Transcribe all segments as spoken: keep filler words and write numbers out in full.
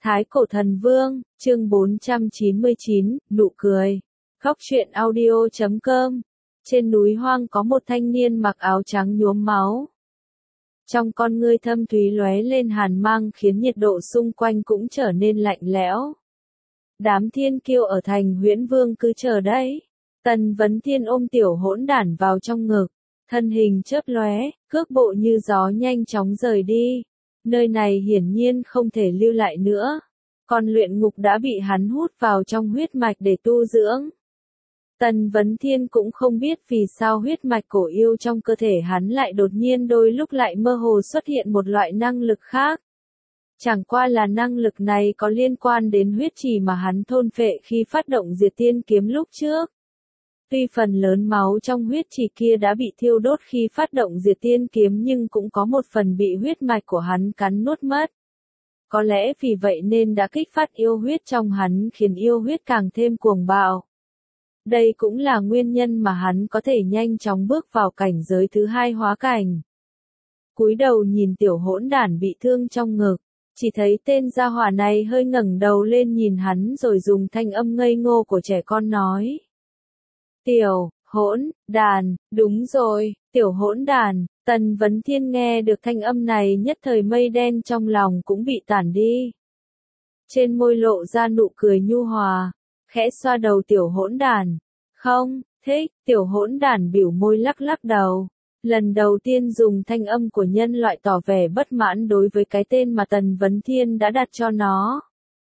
Thái Cổ Thần Vương, chương bốn trăm chín mươi chín, nụ cười. Góc truyện audio chấm com. Trên núi hoang có một thanh niên mặc áo trắng nhuốm máu. Trong con ngươi thâm thúy lóe lên hàn mang khiến nhiệt độ xung quanh cũng trở nên lạnh lẽo. Đám thiên kiêu ở thành Huyễn Vương cứ chờ đấy. Tần Vấn Thiên ôm tiểu hỗn đản vào trong ngực, thân hình chớp lóe, cước bộ như gió nhanh chóng rời đi. Nơi này hiển nhiên không thể lưu lại nữa. Còn luyện ngục đã bị hắn hút vào trong huyết mạch để tu dưỡng. Tần Vấn Thiên cũng không biết vì sao huyết mạch cổ yêu trong cơ thể hắn lại đột nhiên đôi lúc lại mơ hồ xuất hiện một loại năng lực khác. Chẳng qua là năng lực này có liên quan đến huyết trì mà hắn thôn phệ khi phát động diệt tiên kiếm lúc trước. Tuy phần lớn máu trong huyết trì kia đã bị thiêu đốt khi phát động diệt tiên kiếm nhưng cũng có một phần bị huyết mạch của hắn cắn nuốt mất. Có lẽ vì vậy nên đã kích phát yêu huyết trong hắn khiến yêu huyết càng thêm cuồng bạo. Đây cũng là nguyên nhân mà hắn có thể nhanh chóng bước vào cảnh giới thứ hai hóa cảnh. Cúi đầu nhìn tiểu hỗn đản bị thương trong ngực, chỉ thấy tên gia hỏa này hơi ngẩng đầu lên nhìn hắn rồi dùng thanh âm ngây ngô của trẻ con nói. Tiểu, hỗn, đàn, đúng rồi, tiểu hỗn đàn. Tần Vấn Thiên nghe được thanh âm này nhất thời mây đen trong lòng cũng bị tản đi. Trên môi lộ ra nụ cười nhu hòa, khẽ xoa đầu tiểu hỗn đàn. Không, thích, tiểu hỗn đàn bĩu môi lắc lắc đầu. Lần đầu tiên dùng thanh âm của nhân loại tỏ vẻ bất mãn đối với cái tên mà Tần Vấn Thiên đã đặt cho nó.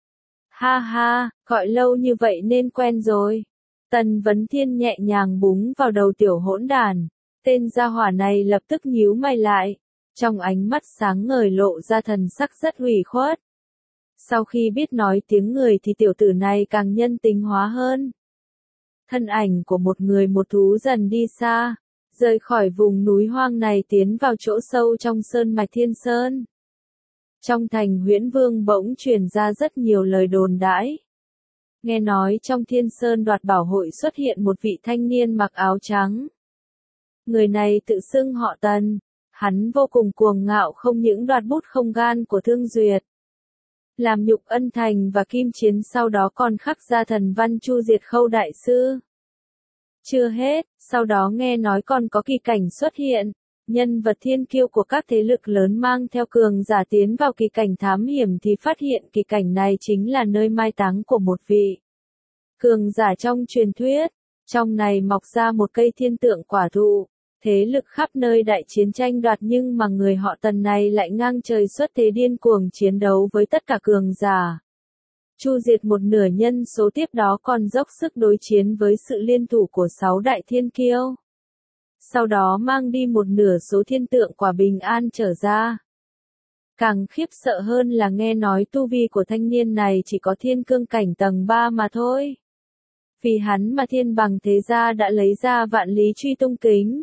Ha ha, gọi lâu như vậy nên quen rồi. Tần Vấn Thiên nhẹ nhàng búng vào đầu tiểu hỗn đàn. Tên gia hỏa này lập tức nhíu mày lại. Trong ánh mắt sáng ngời lộ ra thần sắc rất ủy khuất. Sau khi biết nói tiếng người thì tiểu tử này càng nhân tính hóa hơn. Thân ảnh của một người một thú dần đi xa, rời khỏi vùng núi hoang này tiến vào chỗ sâu trong sơn mạch Thiên Sơn. Trong thành Huyễn Vương bỗng truyền ra rất nhiều lời đồn đãi. Nghe nói trong Thiên Sơn đoạt bảo hội xuất hiện một vị thanh niên mặc áo trắng. Người này tự xưng họ Tần, hắn vô cùng cuồng ngạo không những đoạt bút không gan của Thương Duyệt. Làm nhục Ân Thành và Kim Chiến sau đó còn khắc ra thần văn chu diệt Khâu đại sư. Chưa hết, sau đó nghe nói còn có kỳ cảnh xuất hiện, nhân vật thiên kiêu của các thế lực lớn mang theo cường giả tiến vào kỳ cảnh thám hiểm thì phát hiện kỳ cảnh này chính là nơi mai táng của một vị cường giả trong truyền thuyết. Trong này mọc ra một cây thiên tượng quả thụ, thế lực khắp nơi đại chiến tranh đoạt nhưng mà người họ Tần này lại ngang trời xuất thế điên cuồng chiến đấu với tất cả cường giả. Chu diệt một nửa nhân số tiếp đó còn dốc sức đối chiến với sự liên thủ của sáu đại thiên kiêu. Sau đó mang đi một nửa số thiên tượng quả bình an trở ra. Càng khiếp sợ hơn là nghe nói tu vi của thanh niên này chỉ có thiên cương cảnh tầng ba mà thôi. Vì hắn mà Thiên Bằng thế gia đã lấy ra vạn lý truy tung kính.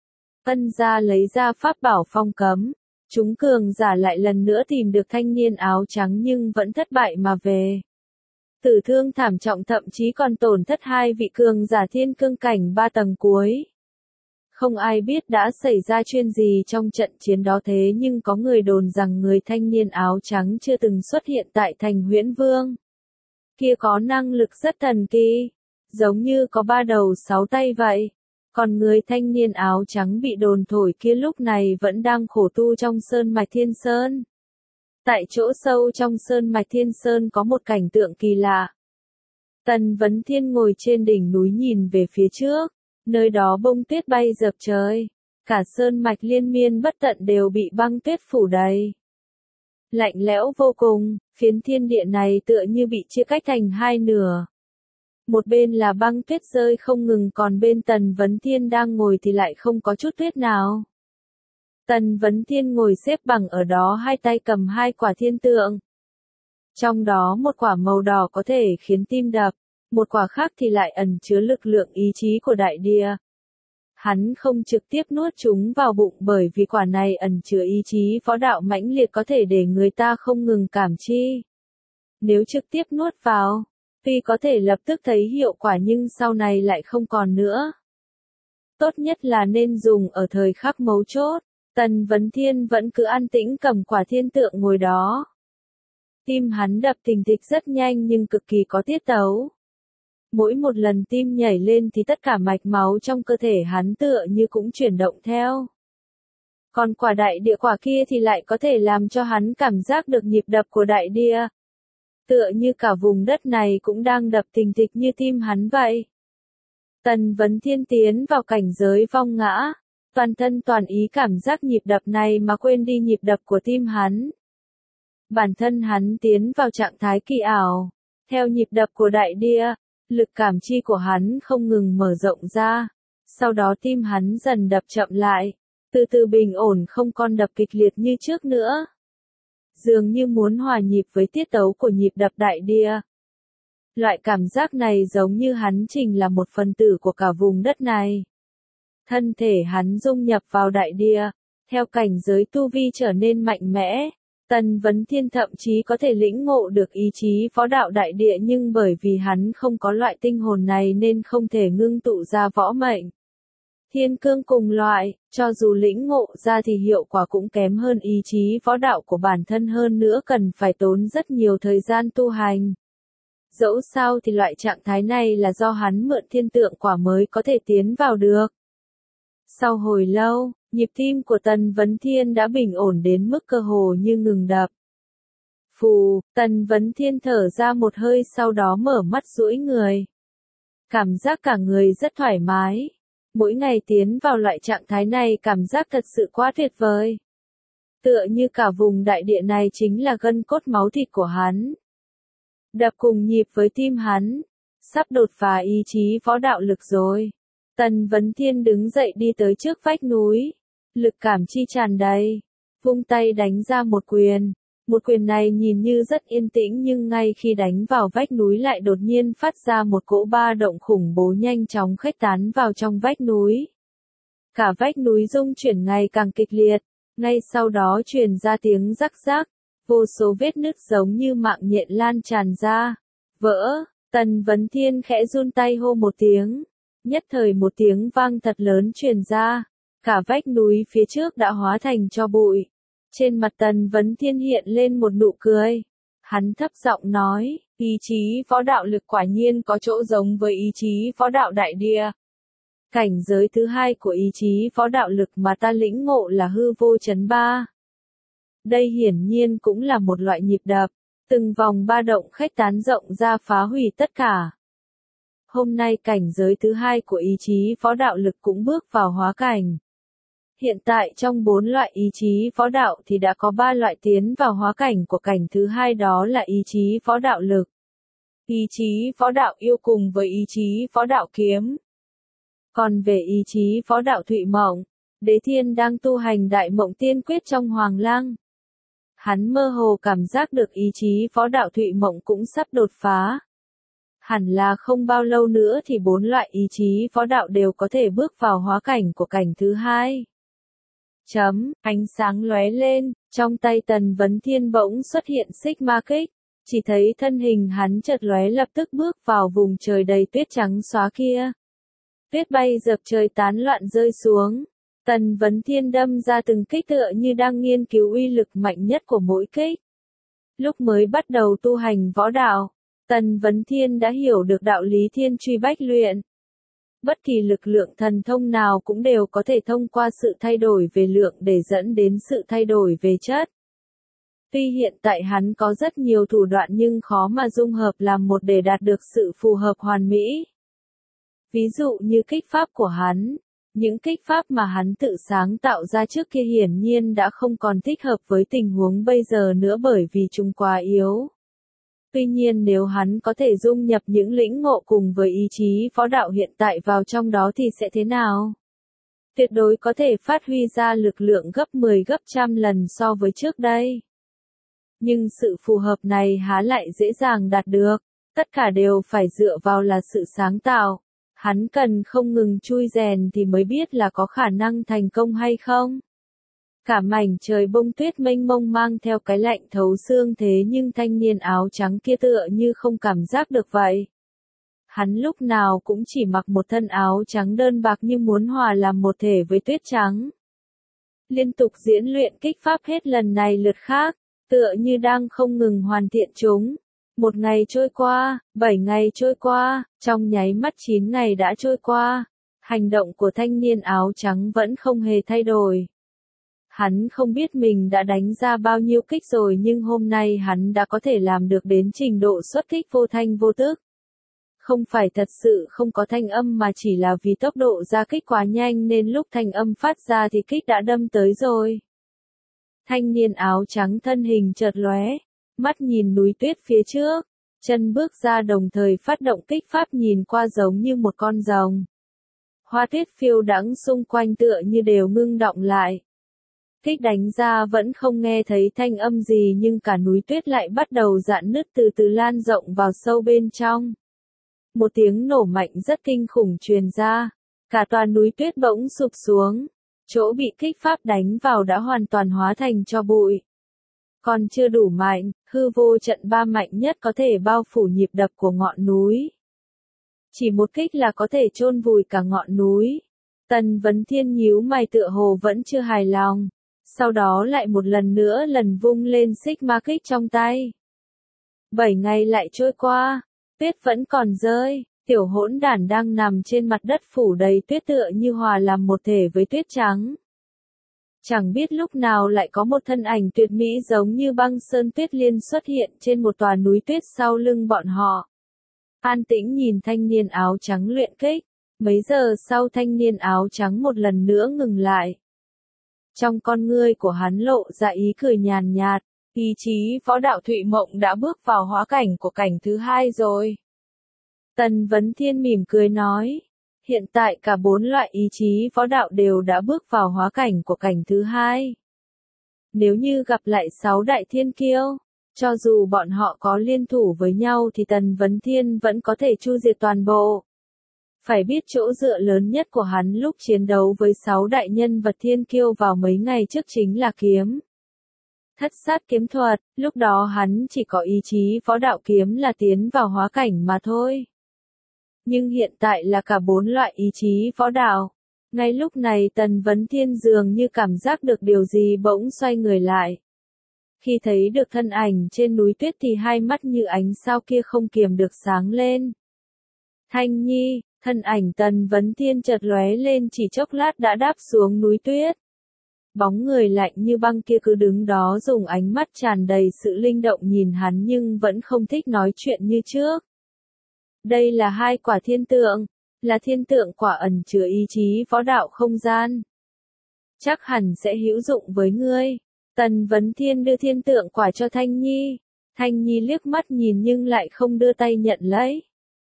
Ân gia lấy ra pháp bảo phong cấm. Chúng cường giả lại lần nữa tìm được thanh niên áo trắng nhưng vẫn thất bại mà về. Tử thương thảm trọng thậm chí còn tổn thất hai vị cường giả thiên cương cảnh ba tầng cuối. Không ai biết đã xảy ra chuyện gì trong trận chiến đó thế nhưng có người đồn rằng người thanh niên áo trắng chưa từng xuất hiện tại thành Huyễn Vương. Kia có năng lực rất thần kỳ, giống như có ba đầu sáu tay vậy. Còn người thanh niên áo trắng bị đồn thổi kia lúc này vẫn đang khổ tu trong sơn mạch Thiên Sơn. Tại chỗ sâu trong sơn mạch Thiên Sơn có một cảnh tượng kỳ lạ. Tần Vấn Thiên ngồi trên đỉnh núi nhìn về phía trước, nơi đó bông tuyết bay dập trời, cả sơn mạch liên miên bất tận đều bị băng tuyết phủ đầy. Lạnh lẽo vô cùng, phiến thiên địa này tựa như bị chia cách thành hai nửa. Một bên là băng tuyết rơi không ngừng còn bên Tần Vấn Thiên đang ngồi thì lại không có chút tuyết nào. Tần Vấn Thiên ngồi xếp bằng ở đó hai tay cầm hai quả thiên tượng. Trong đó một quả màu đỏ có thể khiến tim đập, một quả khác thì lại ẩn chứa lực lượng ý chí của đại địa. Hắn không trực tiếp nuốt chúng vào bụng bởi vì quả này ẩn chứa ý chí võ đạo mãnh liệt có thể để người ta không ngừng cảm chi. Nếu trực tiếp nuốt vào, tuy có thể lập tức thấy hiệu quả nhưng sau này lại không còn nữa. Tốt nhất là nên dùng ở thời khắc mấu chốt. Tần Vấn Thiên vẫn cứ an tĩnh cầm quả thiên tượng ngồi đó. Tim hắn đập thình thịch rất nhanh nhưng cực kỳ có tiết tấu. Mỗi một lần tim nhảy lên thì tất cả mạch máu trong cơ thể hắn tựa như cũng chuyển động theo. Còn quả đại địa quả kia thì lại có thể làm cho hắn cảm giác được nhịp đập của đại địa. Tựa như cả vùng đất này cũng đang đập thình thịch như tim hắn vậy. Tần Vấn Thiên tiến vào cảnh giới vong ngã, toàn thân toàn ý cảm giác nhịp đập này mà quên đi nhịp đập của tim hắn. Bản thân hắn tiến vào trạng thái kỳ ảo, theo nhịp đập của đại địa, lực cảm chi của hắn không ngừng mở rộng ra, sau đó tim hắn dần đập chậm lại, từ từ bình ổn không còn đập kịch liệt như trước nữa. Dường như muốn hòa nhịp với tiết tấu của nhịp đập đại địa. Loại cảm giác này giống như hắn chính là một phần tử của cả vùng đất này. Thân thể hắn dung nhập vào đại địa, theo cảnh giới tu vi trở nên mạnh mẽ. Tần Vấn Thiên thậm chí có thể lĩnh ngộ được ý chí phó đạo đại địa nhưng bởi vì hắn không có loại tinh hồn này nên không thể ngưng tụ ra võ mệnh. Thiên cương cùng loại, cho dù lĩnh ngộ ra thì hiệu quả cũng kém hơn ý chí phó đạo của bản thân hơn nữa cần phải tốn rất nhiều thời gian tu hành. Dẫu sao thì loại trạng thái này là do hắn mượn thiên tượng quả mới có thể tiến vào được. Sau hồi lâu, nhịp tim của Tần Vấn Thiên đã bình ổn đến mức cơ hồ như ngừng đập. Phù, Tần Vấn Thiên thở ra một hơi sau đó mở mắt duỗi người. Cảm giác cả người rất thoải mái. Mỗi ngày tiến vào loại trạng thái này cảm giác thật sự quá tuyệt vời. Tựa như cả vùng đại địa này chính là gân cốt máu thịt của hắn. Đập cùng nhịp với tim hắn. Sắp đột phá ý chí võ đạo lực rồi. Tần Vấn Thiên đứng dậy đi tới trước vách núi. Lực cảm chi tràn đầy. Vung tay đánh ra một quyền. Một quyền này nhìn như rất yên tĩnh nhưng ngay khi đánh vào vách núi lại đột nhiên phát ra một cỗ ba động khủng bố nhanh chóng khuếch tán vào trong vách núi. Cả vách núi rung chuyển ngày càng kịch liệt. Ngay sau đó truyền ra tiếng rắc rắc. Vô số vết nứt giống như mạng nhện lan tràn ra. Vỡ. Tần Vấn Thiên khẽ run tay hô một tiếng. Nhất thời một tiếng vang thật lớn truyền ra. Cả vách núi phía trước đã hóa thành tro bụi. Trên mặt Tần Vấn Thiên hiện lên một nụ cười. Hắn thấp giọng nói, ý chí võ đạo lực quả nhiên có chỗ giống với ý chí võ đạo đại địa. Cảnh giới thứ hai của ý chí võ đạo lực mà ta lĩnh ngộ là hư vô chấn ba. Đây hiển nhiên cũng là một loại nhịp đập, từng vòng ba động khuếch tán rộng ra phá hủy tất cả. Hôm nay cảnh giới thứ hai của ý chí võ đạo lực cũng bước vào hóa cảnh. Hiện tại trong bốn loại ý chí võ đạo thì đã có ba loại tiến vào hóa cảnh của cảnh thứ hai đó là ý chí võ đạo lực, ý chí võ đạo yêu cùng với ý chí võ đạo kiếm. Còn về ý chí võ đạo Thụy Mộng, Đế Thiên đang tu hành Đại Mộng Tiên Quyết trong Hoàng Lăng. Hắn mơ hồ cảm giác được ý chí võ đạo Thụy Mộng cũng sắp đột phá. Hẳn là không bao lâu nữa thì bốn loại ý chí võ đạo đều có thể bước vào hóa cảnh của cảnh thứ hai. Chấm, ánh sáng lóe lên, trong tay Tần Vấn Thiên bỗng xuất hiện xích ma kích, chỉ thấy thân hình hắn chợt lóe lập tức bước vào vùng trời đầy tuyết trắng xóa kia. Tuyết bay dập trời tán loạn rơi xuống, Tần Vấn Thiên đâm ra từng kích tựa như đang nghiên cứu uy lực mạnh nhất của mỗi kích. Lúc mới bắt đầu tu hành võ đạo, Tần Vấn Thiên đã hiểu được đạo lý thiên truy bách luyện. Bất kỳ lực lượng thần thông nào cũng đều có thể thông qua sự thay đổi về lượng để dẫn đến sự thay đổi về chất. Tuy hiện tại hắn có rất nhiều thủ đoạn nhưng khó mà dung hợp làm một để đạt được sự phù hợp hoàn mỹ. Ví dụ như kích pháp của hắn, những kích pháp mà hắn tự sáng tạo ra trước kia hiển nhiên đã không còn thích hợp với tình huống bây giờ nữa bởi vì chúng quá yếu. Tuy nhiên nếu hắn có thể dung nhập những lĩnh ngộ cùng với ý chí võ đạo hiện tại vào trong đó thì sẽ thế nào? Tuyệt đối có thể phát huy ra lực lượng gấp mười gấp trăm lần so với trước đây. Nhưng sự phù hợp này há lại dễ dàng đạt được, tất cả đều phải dựa vào là sự sáng tạo. Hắn cần không ngừng chui rèn thì mới biết là có khả năng thành công hay không. Cả mảnh trời bông tuyết mênh mông mang theo cái lạnh thấu xương thế nhưng thanh niên áo trắng kia tựa như không cảm giác được vậy. Hắn lúc nào cũng chỉ mặc một thân áo trắng đơn bạc như muốn hòa làm một thể với tuyết trắng. Liên tục diễn luyện kích pháp hết lần này lượt khác, tựa như đang không ngừng hoàn thiện chúng. Một ngày trôi qua, bảy ngày trôi qua, trong nháy mắt chín ngày đã trôi qua. Hành động của thanh niên áo trắng vẫn không hề thay đổi. Hắn không biết mình đã đánh ra bao nhiêu kích rồi nhưng hôm nay hắn đã có thể làm được đến trình độ xuất kích vô thanh vô tức. Không phải thật sự không có thanh âm mà chỉ là vì tốc độ ra kích quá nhanh nên lúc thanh âm phát ra thì kích đã đâm tới rồi. Thanh niên áo trắng thân hình chợt lóe, mắt nhìn núi tuyết phía trước, chân bước ra đồng thời phát động kích pháp nhìn qua giống như một con rồng. Hoa tuyết phiêu đãng xung quanh tựa như đều ngưng động lại. Kích đánh ra vẫn không nghe thấy thanh âm gì nhưng cả núi tuyết lại bắt đầu rạn nứt từ từ lan rộng vào sâu bên trong. Một tiếng nổ mạnh rất kinh khủng truyền ra, cả tòa núi tuyết bỗng sụp xuống, chỗ bị kích pháp đánh vào đã hoàn toàn hóa thành tro bụi. Còn chưa đủ mạnh, hư vô trận ba mạnh nhất có thể bao phủ nhịp đập của ngọn núi. Chỉ một kích là có thể chôn vùi cả ngọn núi. Tần Vấn Thiên nhíu mày tựa hồ vẫn chưa hài lòng. Sau đó lại một lần nữa lần vung lên xích ma kích trong tay. Bảy ngày lại trôi qua, tuyết vẫn còn rơi, tiểu hỗn đản đang nằm trên mặt đất phủ đầy tuyết tựa như hòa làm một thể với tuyết trắng. Chẳng biết lúc nào lại có một thân ảnh tuyệt mỹ giống như băng sơn tuyết liên xuất hiện trên một tòa núi tuyết sau lưng bọn họ. An tĩnh nhìn thanh niên áo trắng luyện kích, mấy giờ sau thanh niên áo trắng một lần nữa ngừng lại. Trong con ngươi của hắn lộ ra ý cười nhàn nhạt, ý chí võ đạo Thụy Mộng đã bước vào hóa cảnh của cảnh thứ hai rồi. Tần Vấn Thiên mỉm cười nói, hiện tại cả bốn loại ý chí võ đạo đều đã bước vào hóa cảnh của cảnh thứ hai. Nếu như gặp lại sáu đại thiên kiêu, cho dù bọn họ có liên thủ với nhau thì Tần Vấn Thiên vẫn có thể chu diệt toàn bộ. Phải biết chỗ dựa lớn nhất của hắn lúc chiến đấu với sáu đại nhân vật thiên kiêu vào mấy ngày trước chính là kiếm. Thất sát kiếm thuật, lúc đó hắn chỉ có ý chí võ đạo kiếm là tiến vào hóa cảnh mà thôi. Nhưng hiện tại là cả bốn loại ý chí võ đạo. Ngay lúc này Tần Vấn Thiên dường như cảm giác được điều gì bỗng xoay người lại. Khi thấy được thân ảnh trên núi tuyết thì hai mắt như ánh sao kia không kiềm được sáng lên. Thanh Nhi, thân ảnh Tần Vấn Thiên chợt lóe lên chỉ chốc lát đã đáp xuống núi tuyết. Bóng người lạnh như băng kia cứ đứng đó dùng ánh mắt tràn đầy sự linh động nhìn hắn nhưng vẫn không thích nói chuyện như trước. Đây là hai quả thiên tượng, là thiên tượng quả ẩn chứa ý chí võ đạo không gian. Chắc hẳn sẽ hữu dụng với ngươi. Tần Vấn Thiên đưa thiên tượng quả cho Thanh Nhi. Thanh Nhi liếc mắt nhìn nhưng lại không đưa tay nhận lấy.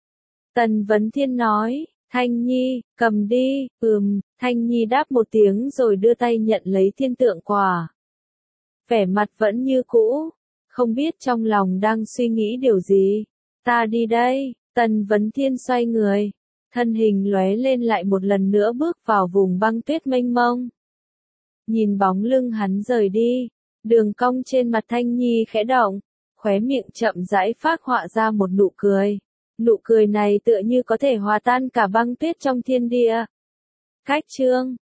Tần Vấn Thiên nói, Thanh Nhi, cầm đi, ừm, Thanh Nhi đáp một tiếng rồi đưa tay nhận lấy thiên tượng quả. Vẻ mặt vẫn như cũ, không biết trong lòng đang suy nghĩ điều gì. Ta đi đây, Tần Vấn Thiên xoay người, thân hình lóe lên lại một lần nữa bước vào vùng băng tuyết mênh mông. Nhìn bóng lưng hắn rời đi, đường cong trên mặt Thanh Nhi khẽ động, khóe miệng chậm rãi phác họa ra một nụ cười. Nụ cười này tựa như có thể hòa tan cả băng tuyết trong thiên địa. Cách chương